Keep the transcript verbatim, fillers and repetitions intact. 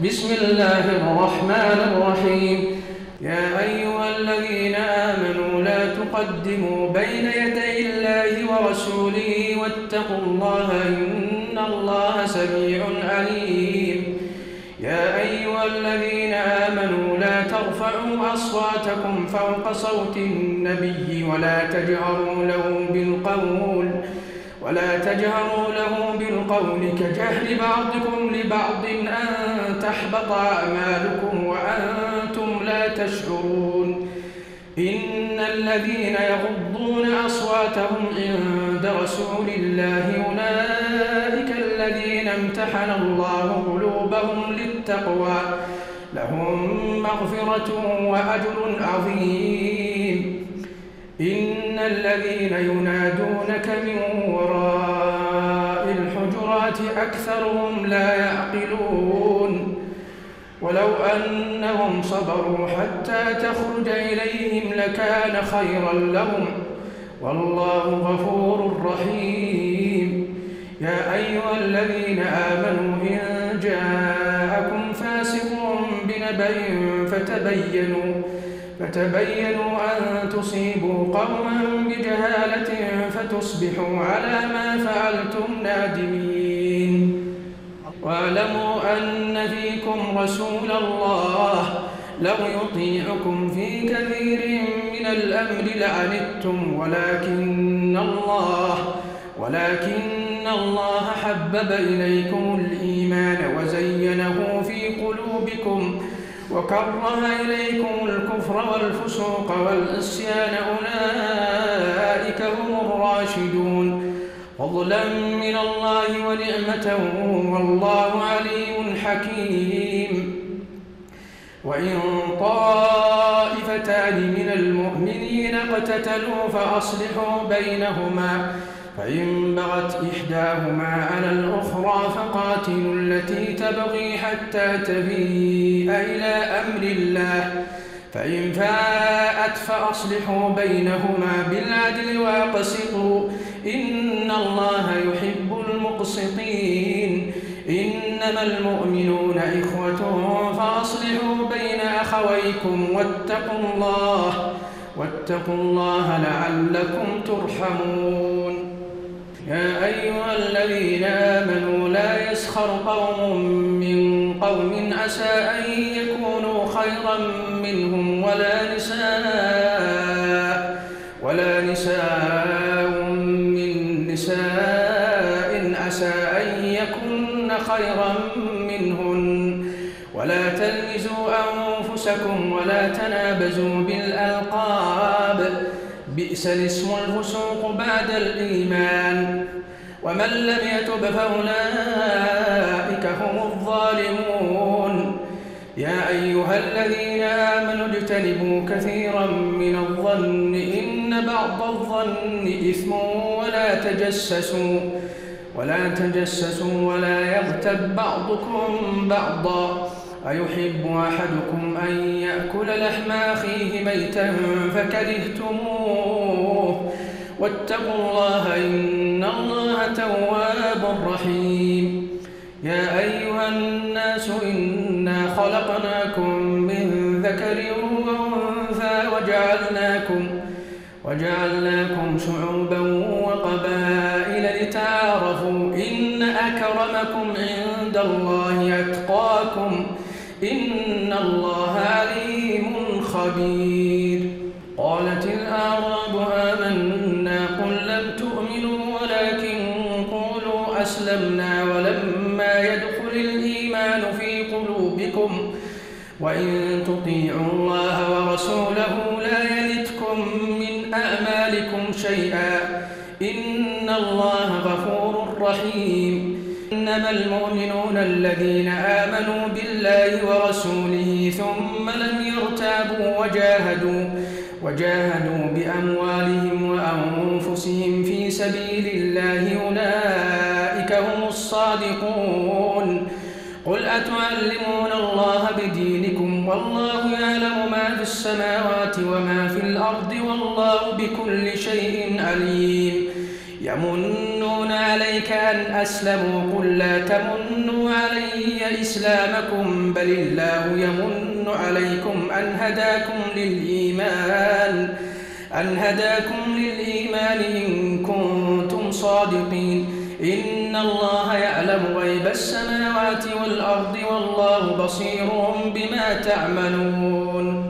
بسم الله الرحمن الرحيم. يا أيها الذين آمنوا لا تقدموا بين يدي الله ورسوله واتقوا الله إن الله سميع عليم. يا أيها الذين آمنوا لا ترفعوا أصواتكم فوق صوت النبي ولا تجهروا له بالقول ولا تجهروا له بالقول كجهر بعضكم لبعض أن تحبط أعمالكم وأنتم لا تشعرون. إن الذين يغضون أصواتهم عند رسول الله أولئك الذين امتحن الله قلوبهم للتقوى لهم مغفرة وأجر عظيم. إن الذين ينادونك من وراء الحجرات أكثرهم لا يعقلون. ولو أنهم صبروا حتى تخرج إليهم لكان خيرا لهم والله غفور رحيم. يا أيها الذين آمنوا إن جاءكم فاسق بنبأ فتبينوا فتبينوا أن تصيبوا قوما بجهالة فتصبحوا على ما فعلتم نادمين. واعلموا أن فيكم رسول الله لو يطيعكم في كثير من الأمر لعنتم ولكن الله ولكن الله حبب إليكم الإيمان وزينه في قلوبكم وكره إليكم الكفر والفسوق والعصيان أولئك هم الراشدون فضلا من الله ونعمة والله عليم حكيم. وإن طائفتان من المؤمنين اقتتلوا فأصلحوا بينهما فإن بغت إحداهما على الأخرى فقاتلوا التي تبغي حتى تفيء إلى أمر الله فإن فاءت فأصلحوا بينهما بالعدل وأقسطوا إن الله يحب المقسطين. إنما المؤمنون إخوة فأصلحوا بين أخويكم واتقوا الله واتقوا الله لعلكم ترحمون. يا أيها الذين آمنوا لا يسخر قوم من قوم عسى أن يكونوا خيرا منهم ولا نساء ولا نساء من نساء عسى أن يكن خيرا منهن ولا تلمزوا أنفسكم ولا تنابزوا بالألقاب بئس الاسم الفسوق بعد الإيمان ومن لم يتب فأولئك هم الظالمون. يا أيها الذين آمنوا اجتنبوا كثيرا من الظن إن بعض الظن إثم ولا تجسسوا ولا تجسسوا ولا يغتب بعضكم بعضا أيحب أحدكم أن يأكل لحم أخيه ميتا فكرهتموه واتقوا الله إن الله تواب رحيم. يا أيها الناس إنا خلقناكم من ذكر وأنثى وجعلناكم وجعلناكم شعوبا وقبائل لتعارفوا إن أكرمكم عند الله أتقاكم إن الله عليم خبير. قالت الأعراب آمنا قل لم تؤمنوا ولكن قولوا أسلمنا ولما يدخل الإيمان في قلوبكم وإن تطيعوا الله ورسوله لا يلتكم من أعمالكم شيئا إن الله غفور رحيم. إنما المؤمنون الذين آمنوا بالله ورسوله ثم لم يرتابوا وجاهدوا وجاهدوا بأموالهم وأنفسهم في سبيل الله أولئك هم الصادقون. قل أتعلمون الله بدينكم والله يعلم ما في السماوات وما في الأرض والله بكل شيء عليم. يمنون عليك أن أسلموا قل لا تمنوا علي إسلامكم بل الله يمن عليكم أن هداكم للإيمان أن هداكم للإيمان إن كنتم صادقين إن الله يعلم غيب السماوات والأرض والله بصير بما تعملون